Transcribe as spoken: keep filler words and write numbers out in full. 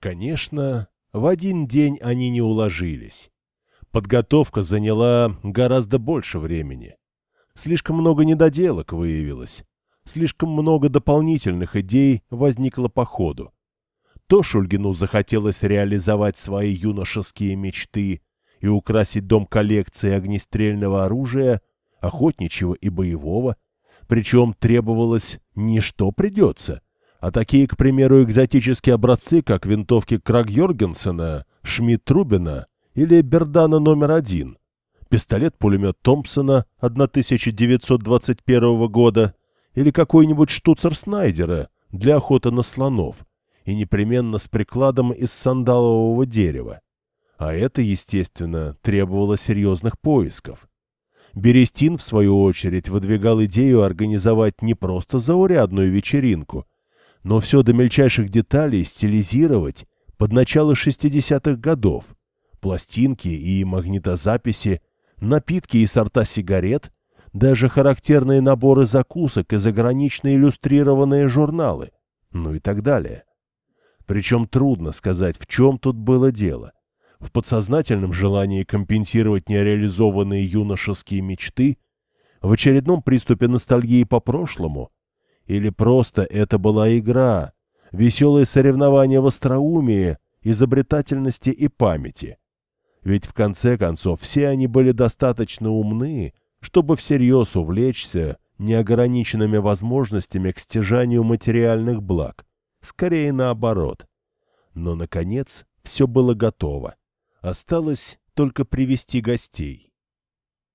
Конечно, в один день они не уложились. Подготовка заняла гораздо больше времени. Слишком много недоделок выявилось. Слишком много дополнительных идей возникло по ходу. То Шульгину захотелось реализовать свои юношеские мечты и украсить дом коллекцией огнестрельного оружия, охотничьего и боевого, причем требовалось не что придется, а такие, к примеру, экзотические образцы, как винтовки Краг-Йоргенсена, Шмидт-Рубина или Бердана номер один, пистолет-пулемет Томпсона тысяча девятьсот двадцать первого года или какой-нибудь штуцер Снайдера для охоты на слонов, и непременно с прикладом из сандалового дерева. А это, естественно, требовало серьезных поисков. Берестин, в свою очередь, выдвигал идею организовать не просто заурядную вечеринку, но все до мельчайших деталей стилизировать под начало шестидесятых годов. Пластинки и магнитозаписи, напитки и сорта сигарет, даже характерные наборы закусок и заграничные иллюстрированные журналы, ну и так далее. Причем трудно сказать, в чем тут было дело. В подсознательном желании компенсировать нереализованные юношеские мечты, в очередном приступе ностальгии по прошлому, или просто это была игра, веселое соревнование в остроумии, изобретательности и памяти. Ведь в конце концов все они были достаточно умны, чтобы всерьез увлечься неограниченными возможностями к стяжанию материальных благ. Скорее наоборот. Но, наконец, все было готово. Осталось только привести гостей.